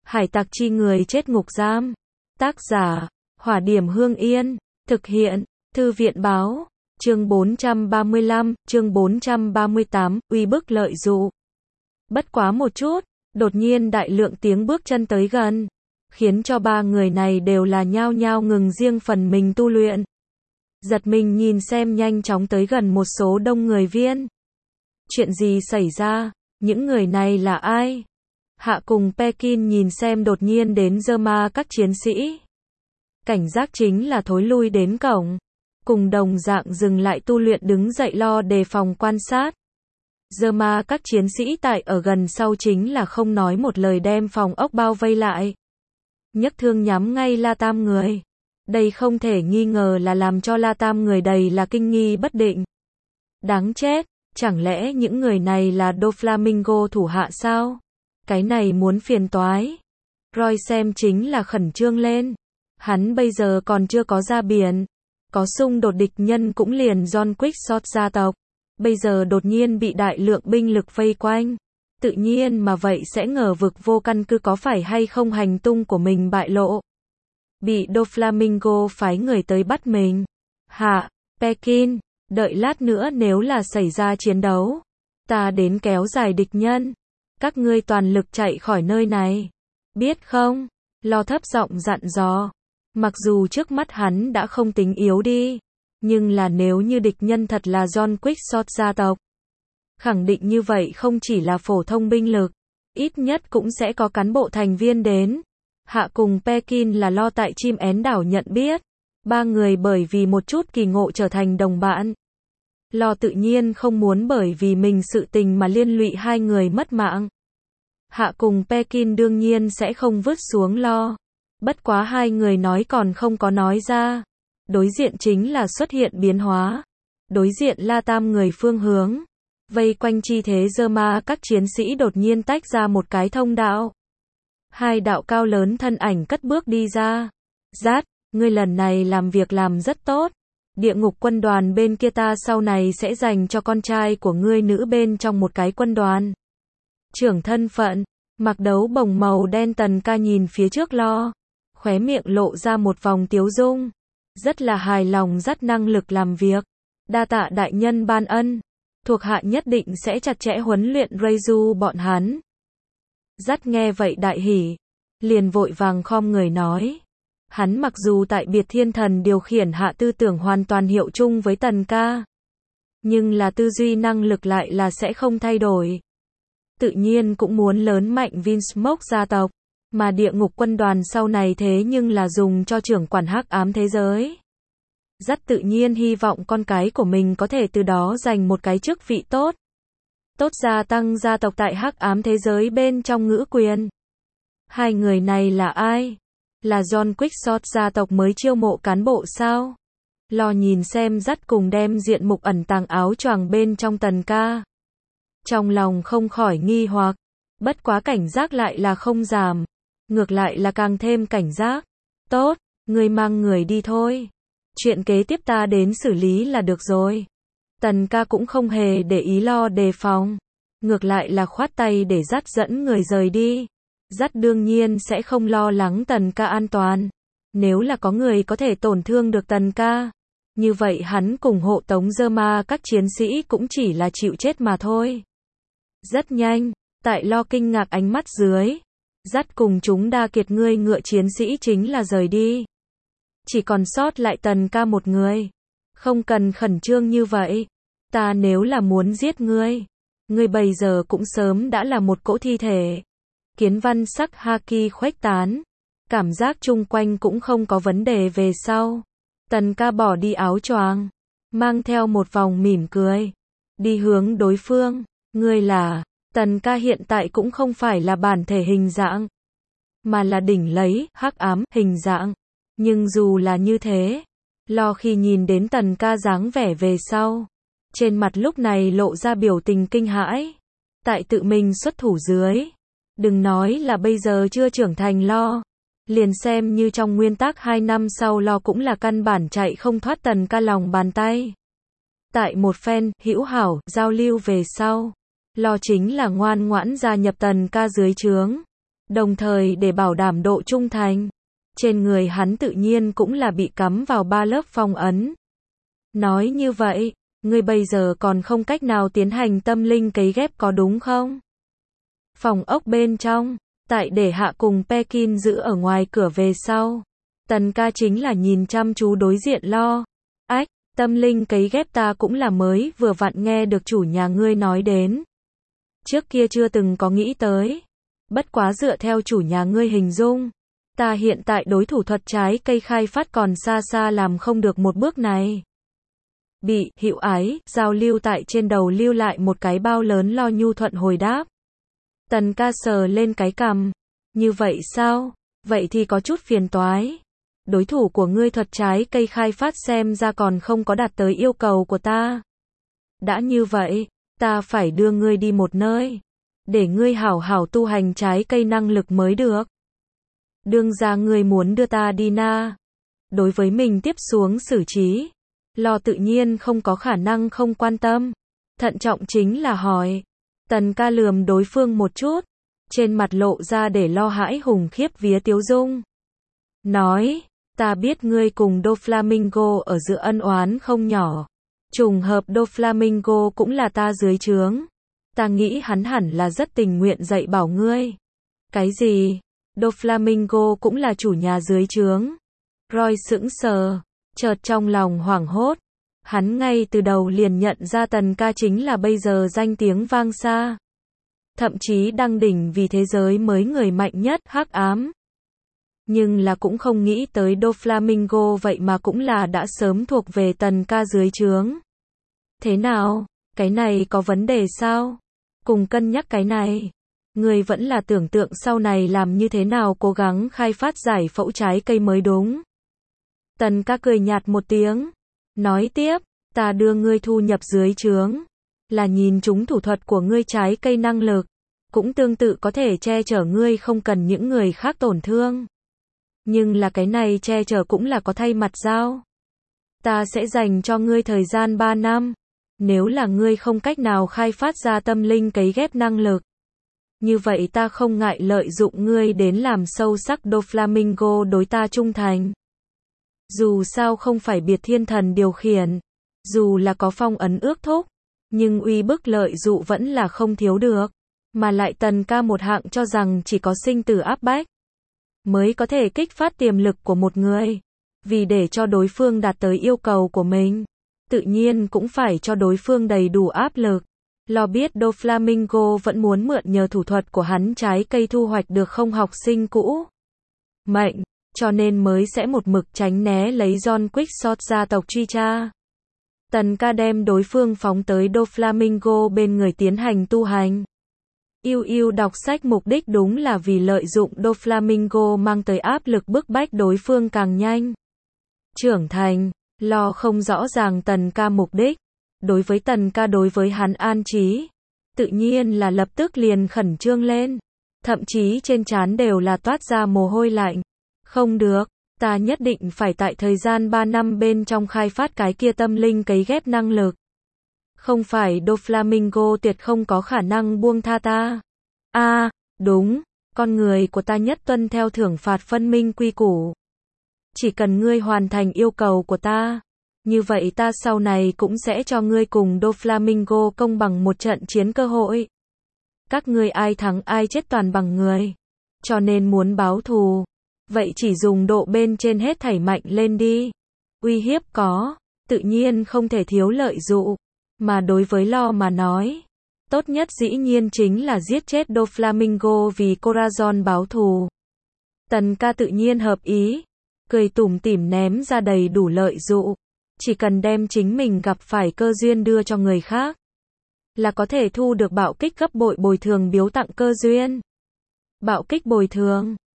Hải tặc chi người chết ngục giam. Tác giả, Hỏa Điểm Hương Yên. Thực hiện, Thư viện báo. Chương 435, chương 438, uy bức lợi dụ. Bất quá một chút, đột nhiên đại lượng tiếng bước chân tới gần, khiến cho ba người này đều là nhao nhao ngừng riêng phần mình tu luyện. Giật mình nhìn xem nhanh chóng tới gần một số đông người viên. Chuyện gì xảy ra? Những người này là ai? Hạ cùng Pekin nhìn xem đột nhiên đến Zerma các chiến sĩ. Cảnh giác chính là thối lui đến cổng. Cùng đồng dạng dừng lại tu luyện đứng dậy lo đề phòng quan sát. Zerma các chiến sĩ tại ở gần sau chính là không nói một lời đem phòng ốc bao vây lại. Nhấc thương nhắm ngay La Tam người. Đây không thể nghi ngờ là làm cho La Tam người đầy là kinh nghi bất định. Đáng chết, chẳng lẽ những người này là Doflamingo thủ hạ sao? Cái này muốn phiền toái. Roy xem chính là khẩn trương lên. Hắn bây giờ còn chưa có ra biển. Có xung đột địch nhân cũng liền John Quickshot gia tộc. Bây giờ đột nhiên bị đại lượng binh lực vây quanh. Tự nhiên mà vậy sẽ ngờ vực vô căn cứ có phải hay không hành tung của mình bại lộ. Bị Doflamingo phái người tới bắt mình. Hạ, Pekin, đợi lát nữa nếu là xảy ra chiến đấu, ta đến kéo dài địch nhân. Các ngươi toàn lực chạy khỏi nơi này. Biết không? Lo thấp giọng dặn dò. Mặc dù trước mắt hắn đã không tính yếu đi, nhưng là nếu như địch nhân thật là John Quickshot gia tộc, khẳng định như vậy không chỉ là phổ thông binh lực, ít nhất cũng sẽ có cán bộ thành viên đến. Hạ cùng Pekin là lo tại chim én đảo nhận biết, ba người bởi vì một chút kỳ ngộ trở thành đồng bạn. Lo tự nhiên không muốn bởi vì mình sự tình mà liên lụy hai người mất mạng. Hạ cùng Pekin đương nhiên sẽ không vứt xuống lo. Bất quá hai người nói còn không có nói ra. Đối diện chính là xuất hiện biến hóa. Đối diện La Tam người phương hướng. Vây quanh chi thế Zerma các chiến sĩ đột nhiên tách ra một cái thông đạo. Hai đạo cao lớn thân ảnh cất bước đi ra. Rát, ngươi lần này làm việc làm rất tốt. Địa ngục quân đoàn bên kia ta sau này sẽ dành cho con trai của ngươi nữ bên trong một cái quân đoàn. Trưởng thân phận, mặc đấu bồng màu đen Tần Ca nhìn phía trước lo. Khóe miệng lộ ra một vòng tiếu dung. Rất là hài lòng dắt năng lực làm việc. Đa tạ đại nhân ban ân. Thuộc hạ nhất định sẽ chặt chẽ huấn luyện Reizu bọn hắn. Dắt nghe vậy đại hỉ. Liền vội vàng khom người nói. Hắn mặc dù tại biệt thiên thần điều khiển hạ tư tưởng hoàn toàn hiệu chung với Tần Ca. Nhưng là tư duy năng lực lại là sẽ không thay đổi. Tự nhiên cũng muốn lớn mạnh Vinsmoke gia tộc. Mà địa ngục quân đoàn sau này thế nhưng là dùng cho trưởng quản hắc ám thế giới. Rất tự nhiên hy vọng con cái của mình có thể từ đó giành một cái chức vị tốt. Tốt gia tăng gia tộc tại hắc ám thế giới bên trong ngữ quyền. Hai người này là ai? Là John Quickshot gia tộc mới chiêu mộ cán bộ sao? Lo nhìn xem dắt cùng đem diện mục ẩn tàng áo choàng bên trong Tần Ca. Trong lòng không khỏi nghi hoặc. Bất quá cảnh giác lại là không giảm. Ngược lại là càng thêm cảnh giác. Tốt, ngươi mang người đi thôi. Chuyện kế tiếp ta đến xử lý là được rồi. Tần Ca cũng không hề để ý lo đề phòng. Ngược lại là khoát tay để dắt dẫn người rời đi. Dắt đương nhiên sẽ không lo lắng Tần Ca an toàn. Nếu là có người có thể tổn thương được Tần Ca, như vậy hắn cùng hộ tống Zerma các chiến sĩ cũng chỉ là chịu chết mà thôi. Rất nhanh, tại lo kinh ngạc ánh mắt dưới, dắt cùng chúng đa kiệt ngươi ngựa chiến sĩ chính là rời đi. Chỉ còn sót lại Tần Ca một người. Không cần khẩn trương như vậy. Ta nếu là muốn giết ngươi, ngươi bây giờ cũng sớm đã là một cỗ thi thể. Kiến văn sắc haki khuếch tán. Cảm giác chung quanh cũng không có vấn đề về sau. Tần Ca bỏ đi áo choàng, mang theo một vòng mỉm cười. Đi hướng đối phương. Ngươi là... Tần Ca hiện tại cũng không phải là bản thể hình dạng, mà là đỉnh lấy, hắc ám, hình dạng. Nhưng dù là như thế, lo khi nhìn đến Tần Ca dáng vẻ về sau, trên mặt lúc này lộ ra biểu tình kinh hãi. Tại tự mình xuất thủ dưới, đừng nói là bây giờ chưa trưởng thành lo, liền xem như trong nguyên tắc 2 năm sau lo cũng là căn bản chạy không thoát Tần Ca lòng bàn tay. Tại một phen hữu hảo giao lưu về sau, lo chính là ngoan ngoãn gia nhập Tần Ca dưới trướng. Đồng thời để bảo đảm độ trung thành, trên người hắn tự nhiên cũng là bị cắm vào 3 lớp phong ấn. Nói như vậy, ngươi bây giờ còn không cách nào tiến hành tâm linh cấy ghép có đúng không? Phòng ốc bên trong, tại để hạ cùng Pekin giữ ở ngoài cửa về sau. Tần ca chính là nhìn chăm chú đối diện lo. Ách, tâm linh cấy ghép ta cũng là mới vừa vặn nghe được chủ nhà ngươi nói đến. Trước kia chưa từng có nghĩ tới. Bất quá dựa theo chủ nhà ngươi hình dung, ta hiện tại đối thủ thuật trái cây khai phát còn xa xa làm không được một bước này. Bị, Hữu Ái, giao lưu tại trên đầu lưu lại một cái bao lớn lo nhu thuận hồi đáp. Tần ca sờ lên cái cằm. Như vậy sao? Vậy thì có chút phiền toái. Đối thủ của ngươi thuật trái cây khai phát xem ra còn không có đạt tới yêu cầu của ta. Đã như vậy, ta phải đưa ngươi đi một nơi, để ngươi hảo hảo tu hành trái cây năng lực mới được. Đương ra ngươi muốn đưa ta đi na. Đối với mình tiếp xuống xử trí, lo tự nhiên không có khả năng không quan tâm. Thận trọng chính là hỏi. Tần ca lườm đối phương một chút, trên mặt lộ ra để lo hãi hùng khiếp vía tiếu dung. Nói, ta biết ngươi cùng Doflamingo ở giữa ân oán không nhỏ. Trùng hợp Doflamingo cũng là ta dưới trướng. Ta nghĩ hắn hẳn là rất tình nguyện dạy bảo ngươi. Cái gì? Doflamingo cũng là chủ nhà dưới trướng. Roy sững sờ, chợt trong lòng hoảng hốt. Hắn ngay từ đầu liền nhận ra Tần ca chính là bây giờ danh tiếng vang xa. Thậm chí đăng đỉnh vì thế giới mới người mạnh nhất hắc ám. Nhưng là cũng không nghĩ tới Doflamingo vậy mà cũng là đã sớm thuộc về Tần ca dưới trướng. Thế nào? Cái này có vấn đề sao? Cùng cân nhắc cái này. Người vẫn là tưởng tượng sau này làm như thế nào cố gắng khai phát giải phẫu trái cây mới đúng. Tần ca cười nhạt một tiếng. Nói tiếp, ta đưa ngươi thu nhập dưới trướng. Là nhìn chúng thủ thuật của ngươi trái cây năng lực. Cũng tương tự có thể che chở ngươi không cần những người khác tổn thương. Nhưng là cái này che chở cũng là có thay mặt giao. Ta sẽ dành cho ngươi thời gian 3 năm. Nếu là ngươi không cách nào khai phát ra tâm linh cấy ghép năng lực. Như vậy ta không ngại lợi dụng ngươi đến làm sâu sắc Doflamingo đối ta trung thành. Dù sao không phải biệt thiên thần điều khiển. Dù là có phong ấn ước thúc. Nhưng uy bức lợi dụ vẫn là không thiếu được. Mà lại Tần ca một hạng cho rằng chỉ có sinh tử áp bách mới có thể kích phát tiềm lực của một người. Vì để cho đối phương đạt tới yêu cầu của mình, tự nhiên cũng phải cho đối phương đầy đủ áp lực. Lo biết Doflamingo vẫn muốn mượn nhờ thủ thuật của hắn trái cây thu hoạch được không học sinh cũ. Mệnh, cho nên mới sẽ một mực tránh né lấy John Quickshot gia tộc truy tra. Tần ca đem đối phương phóng tới Doflamingo bên người tiến hành tu hành. Yêu đọc sách mục đích đúng là vì lợi dụng Doflamingo mang tới áp lực bức bách đối phương càng nhanh trưởng thành. Lo không rõ ràng Tần ca mục đích. Đối với Tần ca đối với hắn an trí, tự nhiên là lập tức liền khẩn trương lên. Thậm chí trên trán đều là toát ra mồ hôi lạnh. Không được, ta nhất định phải tại thời gian 3 năm bên trong khai phát cái kia tâm linh cấy ghép năng lực. Không phải Doflamingo tuyệt không có khả năng buông tha ta. Đúng, con người của ta nhất tuân theo thưởng phạt phân minh quy củ. Chỉ cần ngươi hoàn thành yêu cầu của ta, như vậy ta sau này cũng sẽ cho ngươi cùng Doflamingo công bằng một trận chiến cơ hội. Các ngươi ai thắng ai chết toàn bằng người. Cho nên muốn báo thù, vậy chỉ dùng độ bên trên hết thảy mạnh lên đi. Uy hiếp có, tự nhiên không thể thiếu lợi dụ. Mà đối với Lo mà nói, tốt nhất dĩ nhiên chính là giết chết Doflamingo vì Corazon báo thù. Tần ca tự nhiên hợp ý, cười tủm tỉm ném ra đầy đủ lợi dụ. Chỉ cần đem chính mình gặp phải cơ duyên đưa cho người khác, là có thể thu được bạo kích gấp bội bồi thường biếu tặng cơ duyên. Bạo kích bồi thường.